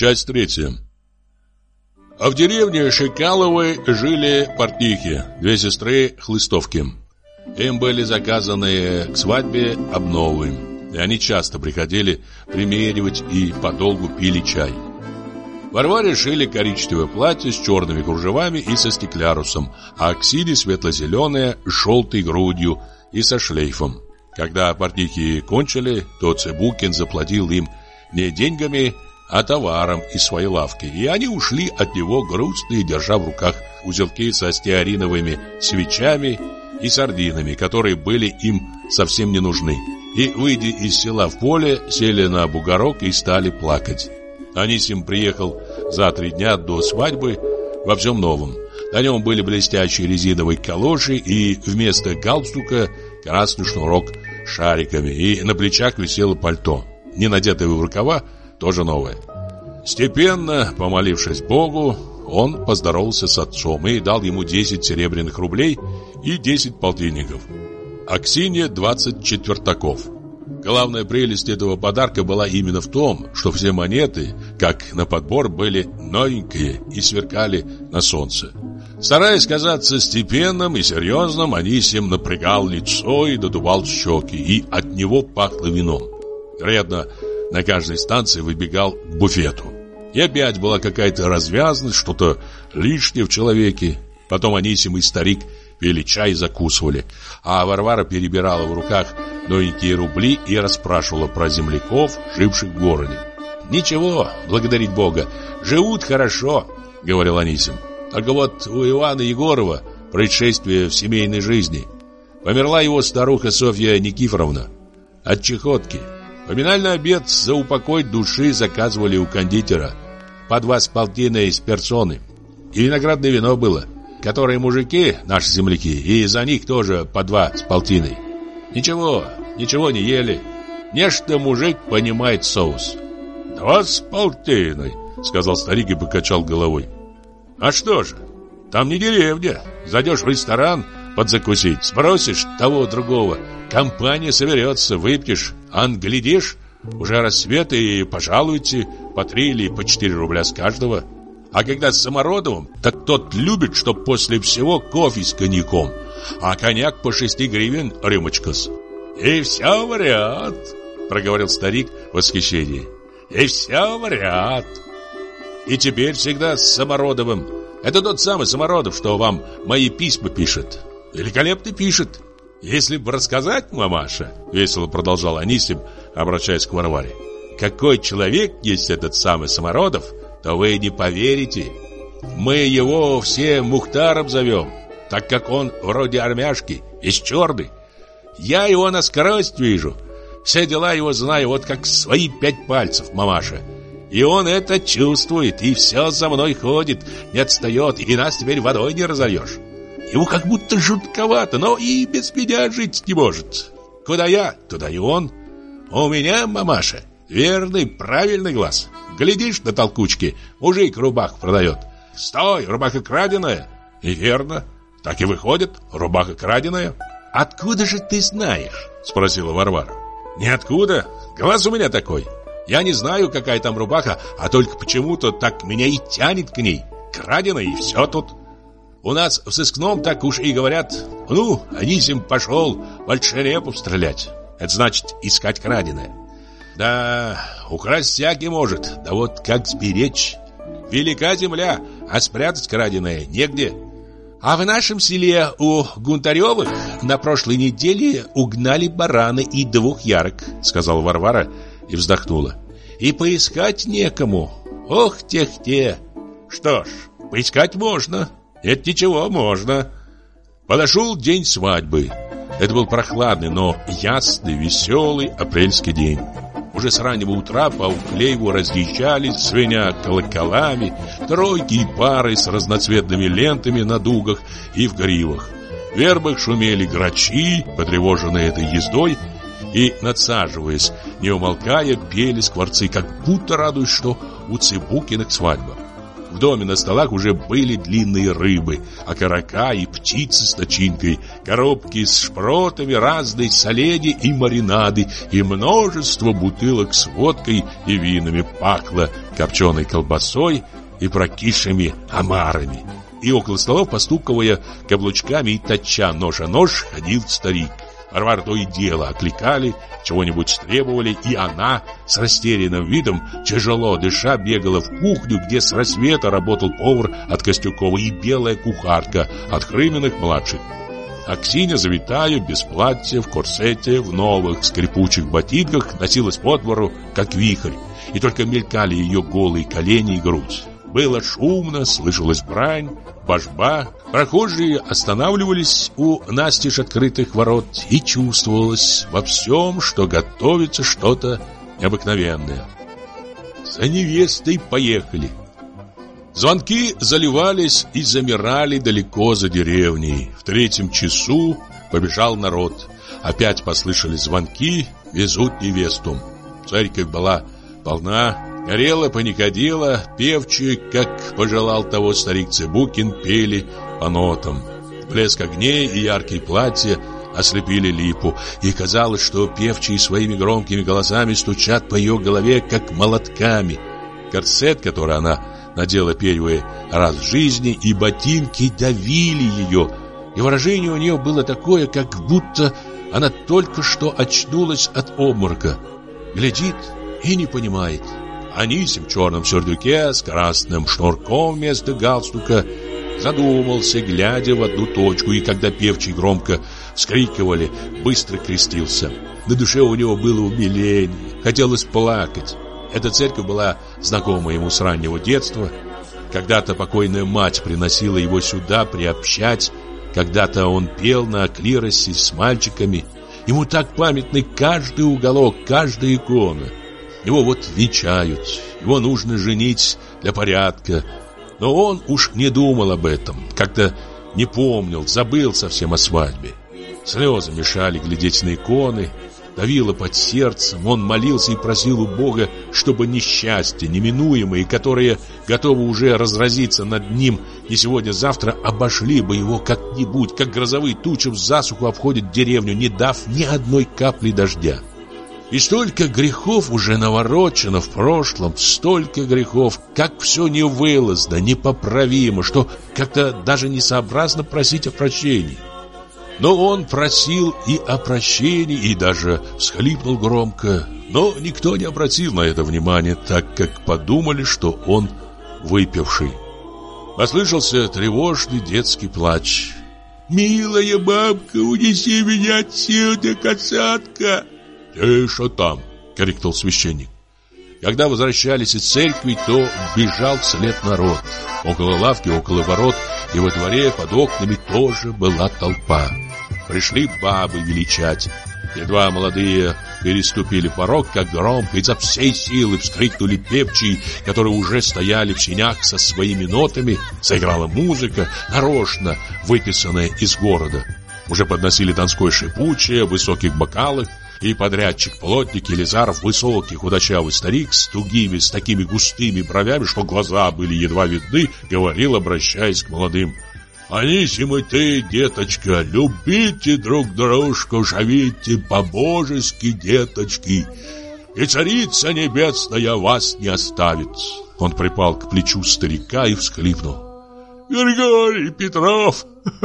Часть 3. А в деревне Шикаловой жили портнихи, две сестры Хлыстовки. Им были заказаны к свадьбе обновы, и они часто приходили примеривать и подолгу пили чай. Варваре шили коричневое платье с черными кружевами и со стеклярусом, а Аксине светло-зеленое с желтой грудью и со шлейфом. Когда портнихи кончили, то Цыбукин заплатил им не деньгами, а товаром из своей лавки, и они ушли от него грустные, держа в руках узелки со стеариновыми свечами и сардинами, которые были им совсем не нужны. И, выйдя из села в поле, сели на бугорок и стали плакать. Анисим приехал за 3 дня до свадьбы во всем новом. На нем были блестящие резиновые калоши и вместо галстука красный шнурок с шариками, и на плечах висело пальто, не надетое в рукава, тоже новое. Степенно, помолившись Богу, он поздоровался с отцом и дал ему 10 серебряных рублей и 10 полтинников. Аксинье 20 четвертаков. Главная прелесть этого подарка была именно в том, что все монеты, как на подбор, были новенькие и сверкали на солнце. Стараясь казаться степенным и серьезным, Анисим напрягал лицо и надувал щеки, и от него пахло вином. Вероятно, на каждой станции выбегал к буфету. И опять была какая-то развязность, что-то лишнее в человеке. Потом Анисим и старик пили чай и закусывали, а Варвара перебирала в руках новенькие рубли и расспрашивала про земляков, живших в городе. «Ничего, благодарить Бога, живут хорошо», — говорил Анисим. «Только вот у Ивана Егорова происшествие в семейной жизни. Померла его старуха Софья Никифоровна от чехотки. Поминальный обед за упокой души заказывали у кондитера. По 2 с полтиной из персоны. И виноградное вино было, которое мужики, наши земляки, и за них тоже по 2 с полтиной. Ничего не ели. Нечто мужик понимает соус». 2 с полтиной, сказал старик и покачал головой. «А что же, там не деревня. Зайдешь в ресторан подзакусить, спросишь того другого, компания соберется, выпьешь, а глядишь, уже рассвет, и пожалуйте по 3 или по 4 рубля с каждого. А когда с Самородовым, так тот любит, чтоб после всего кофе с коньяком, а коньяк по 6 гривен рюмочка-с». «И все вряд», — проговорил старик в восхищении. «И все вряд. И теперь всегда с Самородовым. Это тот самый Самородов, что вам мои письма пишет. Великолепно пишет. Если бы рассказать, мамаша, — весело продолжал Анисим, обращаясь к Варваре, — какой человек есть этот самый Самородов, то вы не поверите. Мы его все Мухтаром зовем, так как он вроде армяшки, из черной. Я его насквозь вижу. Все дела его знаю вот как свои 5 пальцев, мамаша. И он это чувствует, и все за мной ходит, не отстает, и нас теперь водой не разольешь. Ему как будто жутковато, но и без меня жить не может. Куда я, туда и он. У меня, мамаша, верный, правильный глаз. Глядишь на толкучки, мужик рубаху продает. Стой, рубаха краденая. И верно, так и выходит, рубаха краденая. Откуда же ты знаешь? Спросила Варвара. Ниоткуда, глаз у меня такой. Я не знаю, какая там рубаха, а только почему-то так меня и тянет к ней. Краденая, и все тут. У нас в сыскном так уж и говорят: ну, Анисим пошел большерепов стрелять. Это значит искать краденое. Да, украсть всякий может, да вот как сберечь? Велика земля, а спрятать краденое негде. А в нашем селе у Гунтаревых на прошлой неделе угнали барана и 2 ярок, сказала Варвара и вздохнула. И поискать некому. Ох, тех-те. Что ж, поискать можно. Это ничего, можно. Подошел день свадьбы. Это был прохладный, но ясный, веселый апрельский день. Уже с раннего утра по Уклееву разъезжались, звеня колоколами, тройки и пары с разноцветными лентами на дугах и в гривах. В вербах шумели грачи, потревоженные этой ездой, и, надсаживаясь, не умолкая, пели скворцы, как будто радуясь, что у Цыбукиных свадьба. В доме на столах уже были длинные рыбы, окорока и птицы с начинкой, коробки с шпротами, разные соленья и маринады, и множество бутылок с водкой и винами. Пахло копченой колбасой и прокисшими омарами. И около столов, постукивая каблучками и точа нож о нож, ходил старик. Варвару то и дело окликали, чего-нибудь требовали, и она с растерянным видом, тяжело дыша, бегала в кухню, где с рассвета работал повар от Костюкова и белая кухарка от Хрыминых-младших. Аксинья, завитая, без платья, в корсете, в новых скрипучих ботинках, носилась по двору, как вихрь, и только мелькали ее голые колени и грудь. Было шумно, слышалась брань, божба. Прохожие останавливались у настежь открытых ворот, и чувствовалось во всем, что готовится что-то необыкновенное. За невестой поехали. Звонки заливались и замирали далеко за деревней. В 3 часу побежал народ. Опять послышались звонки, везут невесту. Церковь была полна. Горела, паникодила, певчие, как пожелал того старик Цыбукин, пели по нотам. Блеск огней и яркие платья ослепили Липу, и казалось, что певчие своими громкими голосами стучат по ее голове, как молотками. Корсет, который она надела первый раз в жизни, и ботинки давили ее, и выражение у нее было такое, как будто она только что очнулась от обморока. Глядит и не понимает. Анисим в черном сюртуке с красным шнурком вместо галстука задумался, глядя в одну точку, и когда певчие громко вскрикивали, быстро крестился. На душе у него было умиление, хотелось плакать. Эта церковь была знакома ему с раннего детства. Когда-то покойная мать приносила его сюда приобщать, когда-то он пел на клиросе с мальчиками. Ему так памятны каждый уголок, каждая икона. Его вот венчают, его нужно женить для порядка. Но он уж не думал об этом, как-то не помнил, забыл совсем о свадьбе. Слезы мешали глядеть на иконы, давило под сердцем. Он молился и просил у Бога, чтобы несчастья неминуемые, которые готовы уже разразиться над ним не сегодня-завтра, обошли бы его как-нибудь, как грозовые тучи в засуху обходят деревню, не дав ни одной капли дождя. И столько грехов уже наворочено в прошлом, столько грехов, как все невылазно, непоправимо, что как-то даже несообразно просить о прощении. Но он просил и о прощении, и даже всхлипнул громко. Но никто не обратил на это внимания, так как подумали, что он выпивший. Послышался тревожный детский плач. «Милая бабка, унеси меня отсюда, касатка!» «Тише там!» — крикнул священник. Когда возвращались из церкви, то бежал вслед народ. Около лавки, около ворот и во дворе под окнами тоже была толпа. Пришли бабы величать. Едва молодые переступили порог, как громко изо всей силы вскрикнули певчие, которые уже стояли в сенях со своими нотами. Заиграла музыка, нарочно выписанная из города. Уже подносили донской шипучее в высоких бокалах, и подрядчик-плотник Елизаров, высокий худощавый старик с тугими, с такими густыми бровями, что глаза были едва видны, говорил, обращаясь к молодым: «Анисим и ты, деточка, любите друг дружку, живите по-божески, деточки, и Царица Небесная вас не оставит». Он припал к плечу старика и всхлипнул: «Григорий Петров,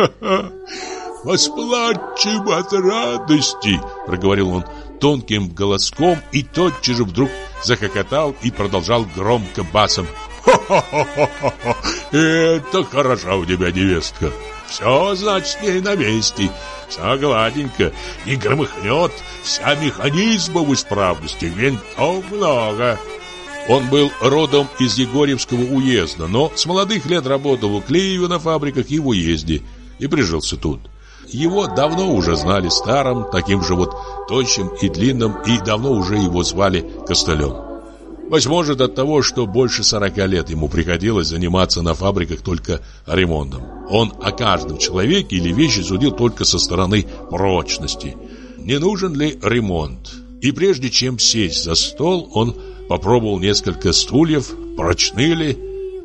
восплачем от радости», — проговорил он тонким голоском и тотчас же вдруг захохотал и продолжал громко басом: «Хо-хо-хо-хо-хо! Это хороша у тебя невестка! Все, значит, с ней на месте, все гладенько, не громыхнет, вся механизма в исправности, винтов много». Он был родом из Егорьевского уезда, но с молодых лет работал у Клеева на фабриках и в уезде, и прижился тут. Его давно уже знали старым, таким же вот тощим и длинным, и давно уже его звали Костылем. Быть может, от того, что больше 40 лет ему приходилось заниматься на фабриках только ремонтом. Он о каждом человеке или вещи судил только со стороны прочности. Не нужен ли ремонт? И прежде чем сесть за стол, он попробовал несколько стульев, прочны ли,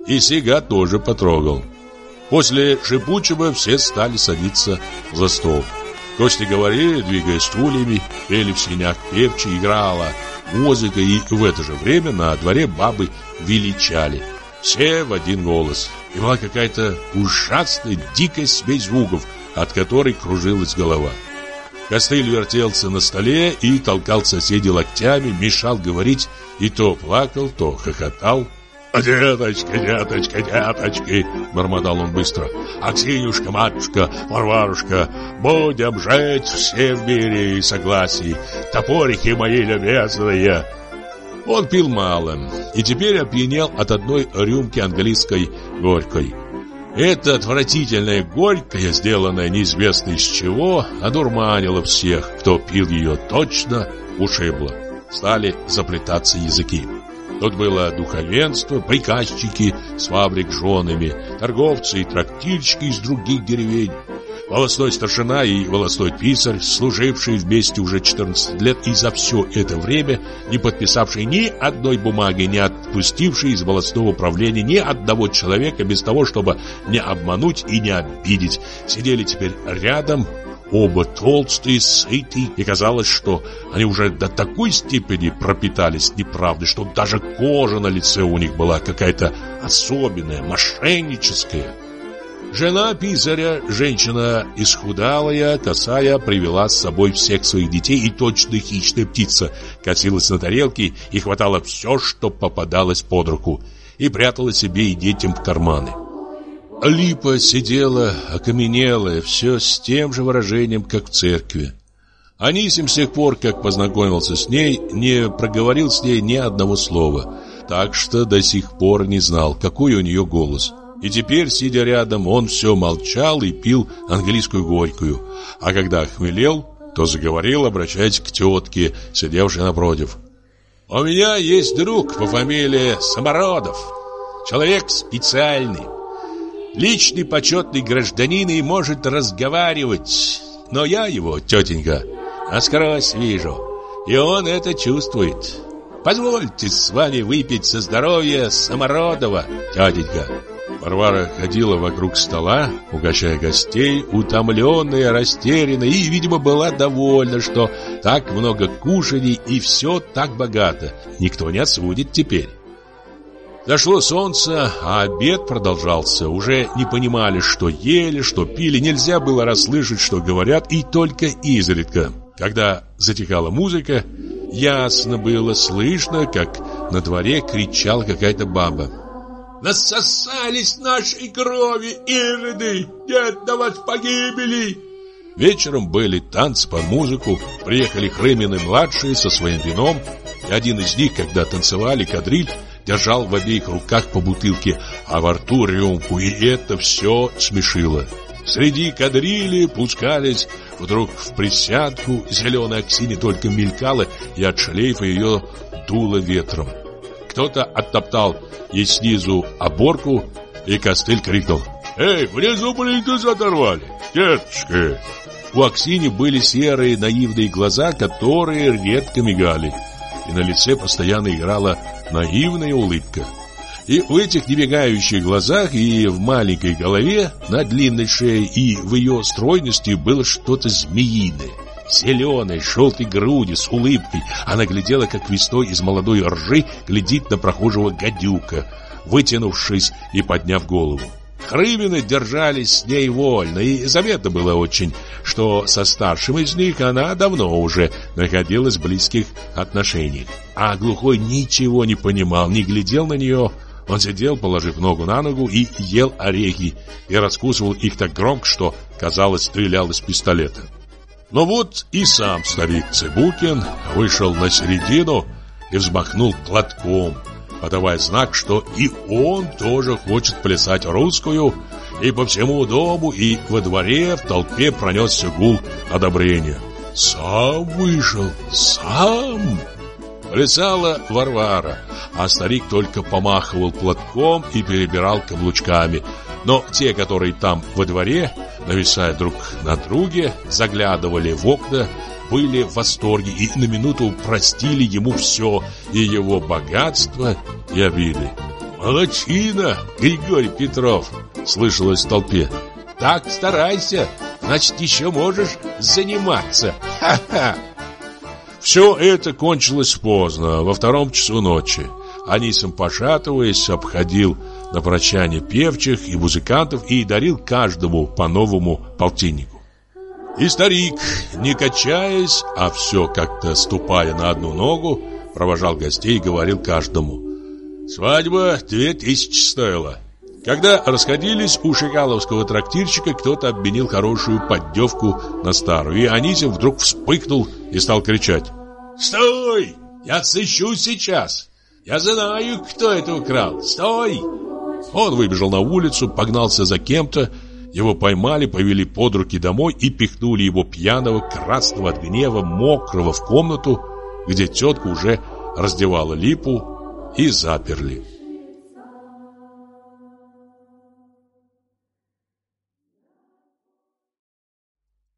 и Сига тоже потрогал. После шипучего все стали садиться за стол. Гости говорили, двигая стульями, пели в сенях певчи, играла музыка, и в это же время на дворе бабы величали. Все в один голос. И была какая-то ужасная, дикая смесь звуков, от которой кружилась голова. Костыль вертелся на столе и толкал соседей локтями, мешал говорить, и то плакал, то хохотал. «Деточки, деточки, деточки!» — бормотал он быстро. «Аксинюшка, матушка, Варварушка, будем жить все в мире и согласии, топорики мои любезные!» Он пил мало и теперь опьянел от одной рюмки английской горькой. Эта отвратительная горькая, сделанная неизвестно из чего, одурманила всех, кто пил ее, точно ушибла. Стали заплетаться языки. Тут было духовенство, приказчики с фабрик женами, торговцы и трактирщики из других деревень, волостной старшина и волостной писарь, служившие вместе уже 14 лет и за все это время не подписавшие ни одной бумаги, не отпустившие из волостного управления ни одного человека без того, чтобы не обмануть и не обидеть, сидели теперь рядом. Оба толстые, сытые, и казалось, что они уже до такой степени пропитались неправдой, что даже кожа на лице у них была какая-то особенная, мошенническая. Жена писаря, женщина исхудалая, косая, привела с собой всех своих детей, и точно хищная птица косилась на тарелке и хватала все, что попадалось под руку, и прятала себе и детям в карманы. Липа сидела, окаменелая, все с тем же выражением, как в церкви. Анисим с тех пор, как познакомился с ней, не проговорил с ней ни одного слова, так что до сих пор не знал, какой у нее голос. И теперь, сидя рядом, он все молчал и пил английскую горькую, а когда охмелел, то заговорил, обращаясь к тетке, сидевшей напротив. «У меня есть друг по фамилии Самородов, человек специальный. Личный почетный гражданин и может разговаривать. Но я его, тетенька, насквозь вижу, и он это чувствует. Позвольте с вами выпить за здоровье Самородова, тетенька». Варвара ходила вокруг стола, угощая гостей, утомленная, растерянная, и, видимо, была довольна, что так много кушаний и все так богато. Никто не осудит теперь. Зашло солнце, а обед продолжался. Уже не понимали, что ели, что пили. Нельзя было расслышать, что говорят, и только изредка. Когда затихала музыка, ясно было слышно, как на дворе кричала какая-то баба. «Насосались нашей крови, ироды! Нет на вас погибели!» Вечером были танцы под музыку. Приехали Хрымины-младшие со своим вином. И один из них, когда танцевали кадриль, держал в обеих руках по бутылке, а во рту рюмку, и это все смешило. Среди кадрили пускались вдруг в присядку, зеленая Аксинья только мелькала, и от шлейфа ее дуло ветром. Кто-то оттоптал ей снизу оборку, и Костыль крикнул: «Эй, внизу плинтус оторвали, деточка!» У Аксини были серые наивные глаза, которые редко мигали, и на лице постоянно играла наивная улыбка. И в этих немигающих глазах, и в маленькой голове, на длинной шее, и в ее стройности было что-то змеиное. Зеленой, желтой груди, с улыбкой. Она глядела, как весной из молодой ржи глядит на прохожего гадюка, вытянувшись и подняв голову. Хрымины держались с ней вольно, и заметно было очень, что со старшим из них она давно уже находилась в близких отношениях. А глухой ничего не понимал, не глядел на нее. Он сидел, положив ногу на ногу, и ел орехи, и раскусывал их так громко, что, казалось, стрелял из пистолета. Но вот и сам старик Цыбукин вышел на середину и взмахнул платком, подавая знак, что и он тоже хочет плясать русскую, и по всему дому, и во дворе в толпе пронесся гул одобрения. «Сам вышел, сам!» Плясала Варвара, а старик только помахивал платком и перебирал каблучками. Но те, которые там во дворе, нависая друг на друге, заглядывали в окна, были в восторге и на минуту простили ему все, и его богатство, и обиды. «Молодчина, Григорий Петров!» — слышалось в толпе. «Так старайся, значит, еще можешь заниматься! Ха-ха!» Все это кончилось поздно, во 2 часу ночи. Анисим, пошатываясь, обходил на прощание певчих и музыкантов и дарил каждому по новому полтиннику. И старик, не качаясь, а все как-то ступая на одну ногу, провожал гостей и говорил каждому: «Свадьба 2000 стоила». Когда расходились, у шигаловского трактирщика кто-то обменил хорошую поддевку на старую, и Анисим вдруг вспыхнул и стал кричать: «Стой! Я сыщу сейчас! Я знаю, кто это украл! Стой!» Он выбежал на улицу, погнался за кем-то, его поймали, повели под руки домой и пихнули его пьяного, красного от гнева, мокрого в комнату, где тетка уже раздевала Липу, и заперли.